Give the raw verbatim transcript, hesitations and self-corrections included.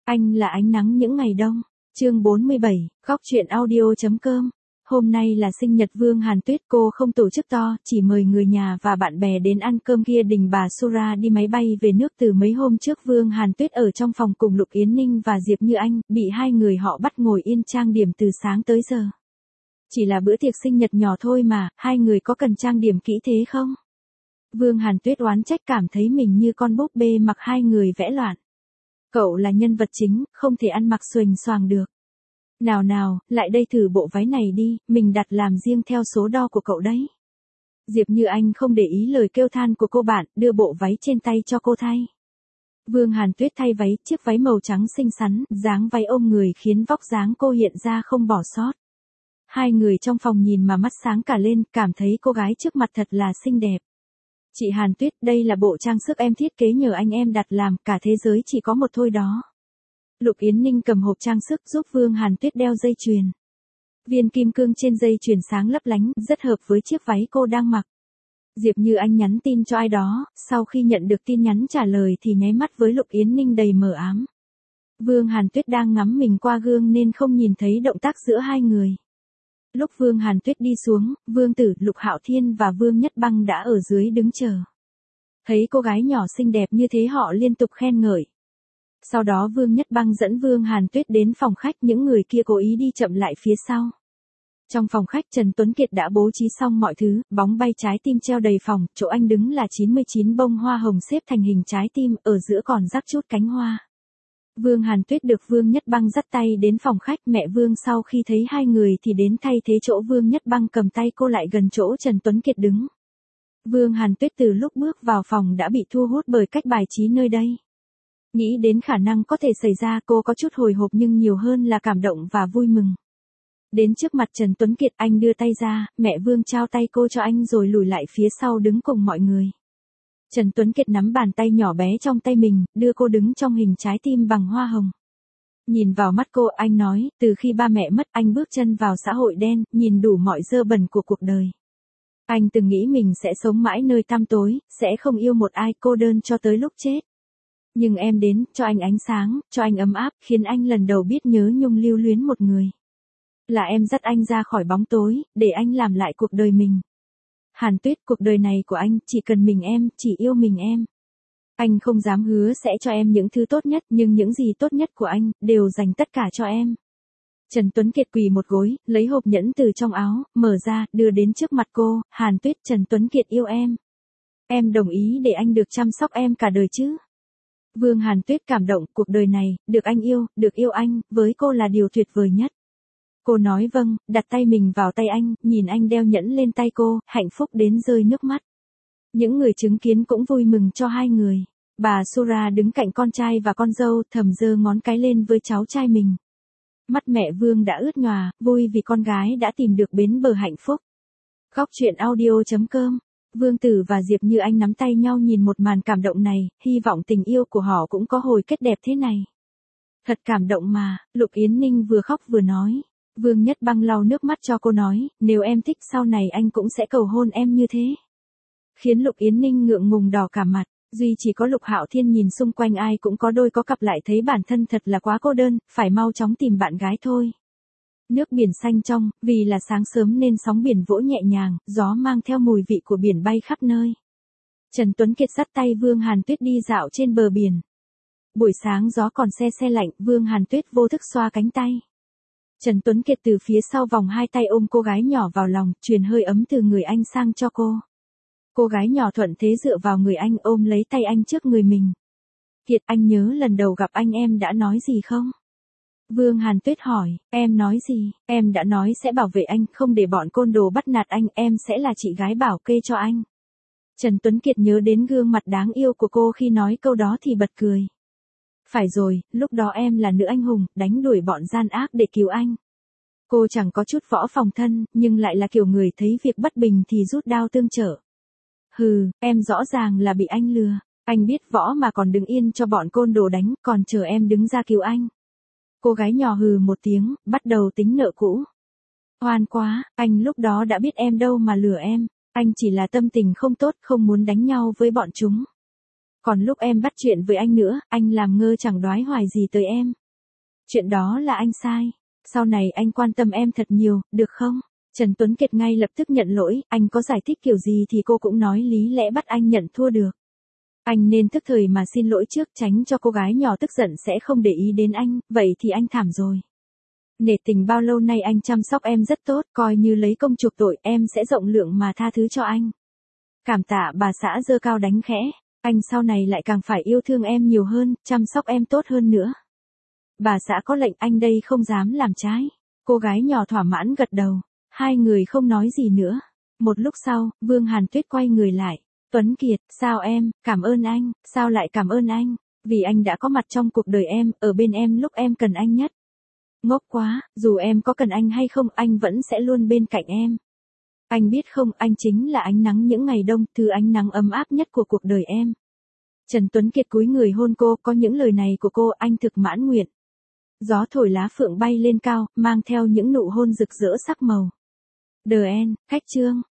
Anh là ánh nắng những ngày đông. Chương bốn mươi bảy, Góc truyện audio.com. Hôm nay là sinh nhật Vương Hàn Tuyết, cô không tổ chức to, chỉ mời người nhà và bạn bè đến ăn cơm. Kia đình bà Sura đi máy bay về nước từ mấy hôm trước. Vương Hàn Tuyết ở trong phòng cùng Lục Yến Ninh và Diệp Như Anh, bị hai người họ bắt ngồi yên trang điểm từ sáng tới giờ. Chỉ là bữa tiệc sinh nhật nhỏ thôi mà, hai người có cần trang điểm kỹ thế không? Vương Hàn Tuyết oán trách, cảm thấy mình như con búp bê mặc hai người vẽ loạn. Cậu là nhân vật chính, không thể ăn mặc xuềnh xoàng được. Nào nào, lại đây thử bộ váy này đi, mình đặt làm riêng theo số đo của cậu đấy. Diệp Như Anh không để ý lời kêu than của cô bạn, đưa bộ váy trên tay cho cô thay. Vương Hàn Tuyết thay váy, chiếc váy màu trắng xinh xắn, dáng váy ôm người khiến vóc dáng cô hiện ra không bỏ sót. Hai người trong phòng nhìn mà mắt sáng cả lên, cảm thấy cô gái trước mặt thật là xinh đẹp. Chị Hàn Tuyết, đây là bộ trang sức em thiết kế nhờ anh em đặt làm, cả thế giới chỉ có một thôi đó. Lục Yến Ninh cầm hộp trang sức giúp Vương Hàn Tuyết đeo dây chuyền. Viên kim cương trên dây chuyền sáng lấp lánh, rất hợp với chiếc váy cô đang mặc. Diệp Như Anh nhắn tin cho ai đó, sau khi nhận được tin nhắn trả lời thì nháy mắt với Lục Yến Ninh đầy mờ ám. Vương Hàn Tuyết đang ngắm mình qua gương nên không nhìn thấy động tác giữa hai người. Lúc Vương Hàn Tuyết đi xuống, Vương Tử, Lục Hạo Thiên và Vương Nhất Băng đã ở dưới đứng chờ. Thấy cô gái nhỏ xinh đẹp như thế họ liên tục khen ngợi. Sau đó Vương Nhất Băng dẫn Vương Hàn Tuyết đến phòng khách, những người kia cố ý đi chậm lại phía sau. Trong phòng khách Trần Tuấn Kiệt đã bố trí xong mọi thứ, bóng bay trái tim treo đầy phòng, chỗ anh đứng là chín mươi chín bông hoa hồng xếp thành hình trái tim, ở giữa còn rắc chút cánh hoa. Vương Hàn Tuyết được Vương Nhất Băng dắt tay đến phòng khách, mẹ Vương sau khi thấy hai người thì đến thay thế chỗ Vương Nhất Băng cầm tay cô lại gần chỗ Trần Tuấn Kiệt đứng. Vương Hàn Tuyết từ lúc bước vào phòng đã bị thu hút bởi cách bài trí nơi đây. Nghĩ đến khả năng có thể xảy ra, cô có chút hồi hộp nhưng nhiều hơn là cảm động và vui mừng. Đến trước mặt Trần Tuấn Kiệt, anh đưa tay ra, mẹ Vương trao tay cô cho anh rồi lùi lại phía sau đứng cùng mọi người. Trần Tuấn Kiệt nắm bàn tay nhỏ bé trong tay mình, đưa cô đứng trong hình trái tim bằng hoa hồng. Nhìn vào mắt cô, anh nói, từ khi ba mẹ mất, anh bước chân vào xã hội đen, nhìn đủ mọi dơ bẩn của cuộc đời. Anh từng nghĩ mình sẽ sống mãi nơi tăm tối, sẽ không yêu một ai, cô đơn cho tới lúc chết. Nhưng em đến, cho anh ánh sáng, cho anh ấm áp, khiến anh lần đầu biết nhớ nhung lưu luyến một người. Là em dắt anh ra khỏi bóng tối, để anh làm lại cuộc đời mình. Hàn Tuyết, cuộc đời này của anh, chỉ cần mình em, chỉ yêu mình em. Anh không dám hứa sẽ cho em những thứ tốt nhất, nhưng những gì tốt nhất của anh, đều dành tất cả cho em. Trần Tuấn Kiệt quỳ một gối, lấy hộp nhẫn từ trong áo, mở ra, đưa đến trước mặt cô, Hàn Tuyết, Trần Tuấn Kiệt yêu em. Em đồng ý để anh được chăm sóc em cả đời chứ? Vương Hàn Tuyết cảm động, cuộc đời này, được anh yêu, được yêu anh, với cô là điều tuyệt vời nhất. Cô nói vâng, đặt tay mình vào tay anh, nhìn anh đeo nhẫn lên tay cô, hạnh phúc đến rơi nước mắt. Những người chứng kiến cũng vui mừng cho hai người. Bà Sura đứng cạnh con trai và con dâu, thầm giơ ngón cái lên với cháu trai mình. Mắt mẹ Vương đã ướt nhòa, vui vì con gái đã tìm được bến bờ hạnh phúc. Góc truyện audio.com. Vương Tử và Diệp Như Anh nắm tay nhau nhìn một màn cảm động này, hy vọng tình yêu của họ cũng có hồi kết đẹp thế này. Thật cảm động mà, Lục Yến Ninh vừa khóc vừa nói. Vương Nhất Băng lau nước mắt cho cô nói, nếu em thích sau này anh cũng sẽ cầu hôn em như thế. Khiến Lục Yến Ninh ngượng ngùng đỏ cả mặt, duy chỉ có Lục Hạo Thiên nhìn xung quanh ai cũng có đôi có cặp lại thấy bản thân thật là quá cô đơn, phải mau chóng tìm bạn gái thôi. Nước biển xanh trong, vì là sáng sớm nên sóng biển vỗ nhẹ nhàng, gió mang theo mùi vị của biển bay khắp nơi. Trần Tuấn Kiệt dắt tay Vương Hàn Tuyết đi dạo trên bờ biển. Buổi sáng gió còn se se lạnh, Vương Hàn Tuyết vô thức xoa cánh tay. Trần Tuấn Kiệt từ phía sau vòng hai tay ôm cô gái nhỏ vào lòng, truyền hơi ấm từ người anh sang cho cô. Cô gái nhỏ thuận thế dựa vào người anh, ôm lấy tay anh trước người mình. Kiệt, anh nhớ lần đầu gặp anh em đã nói gì không? Vương Hàn Tuyết hỏi, em nói gì? Em đã nói sẽ bảo vệ anh, không để bọn côn đồ bắt nạt anh, em sẽ là chị gái bảo kê cho anh. Trần Tuấn Kiệt nhớ đến gương mặt đáng yêu của cô khi nói câu đó thì bật cười. Phải rồi, lúc đó em là nữ anh hùng, đánh đuổi bọn gian ác để cứu anh. Cô chẳng có chút võ phòng thân, nhưng lại là kiểu người thấy việc bất bình thì rút đao tương trợ. Hừ, em rõ ràng là bị anh lừa. Anh biết võ mà còn đứng yên cho bọn côn đồ đánh, còn chờ em đứng ra cứu anh. Cô gái nhỏ hừ một tiếng, bắt đầu tính nợ cũ. Oan quá, anh lúc đó đã biết em đâu mà lừa em. Anh chỉ là tâm tình không tốt, không muốn đánh nhau với bọn chúng. Còn lúc em bắt chuyện với anh nữa, anh làm ngơ chẳng đoái hoài gì tới em. Chuyện đó là anh sai. Sau này anh quan tâm em thật nhiều, được không? Trần Tuấn Kiệt ngay lập tức nhận lỗi, anh có giải thích kiểu gì thì cô cũng nói lý lẽ bắt anh nhận thua được. Anh nên thức thời mà xin lỗi trước, tránh cho cô gái nhỏ tức giận sẽ không để ý đến anh, vậy thì anh thảm rồi. Nể tình bao lâu nay anh chăm sóc em rất tốt, coi như lấy công chuộc tội, em sẽ rộng lượng mà tha thứ cho anh. Cảm tạ bà xã giơ cao đánh khẽ, anh sau này lại càng phải yêu thương em nhiều hơn, chăm sóc em tốt hơn nữa. Bà xã có lệnh anh đây không dám làm trái. Cô gái nhỏ thỏa mãn gật đầu, hai người không nói gì nữa. Một lúc sau, Vương Hàn Tuyết quay người lại. Tuấn Kiệt, sao em, cảm ơn anh, sao lại cảm ơn anh, vì anh đã có mặt trong cuộc đời em, ở bên em lúc em cần anh nhất. Ngốc quá, dù em có cần anh hay không, anh vẫn sẽ luôn bên cạnh em. Anh biết không, anh chính là ánh nắng những ngày đông, thứ ánh nắng ấm áp nhất của cuộc đời em. Trần Tuấn Kiệt cúi người hôn cô, có những lời này của cô, anh thực mãn nguyện. Gió thổi lá phượng bay lên cao, mang theo những nụ hôn rực rỡ sắc màu. The End, khách chương.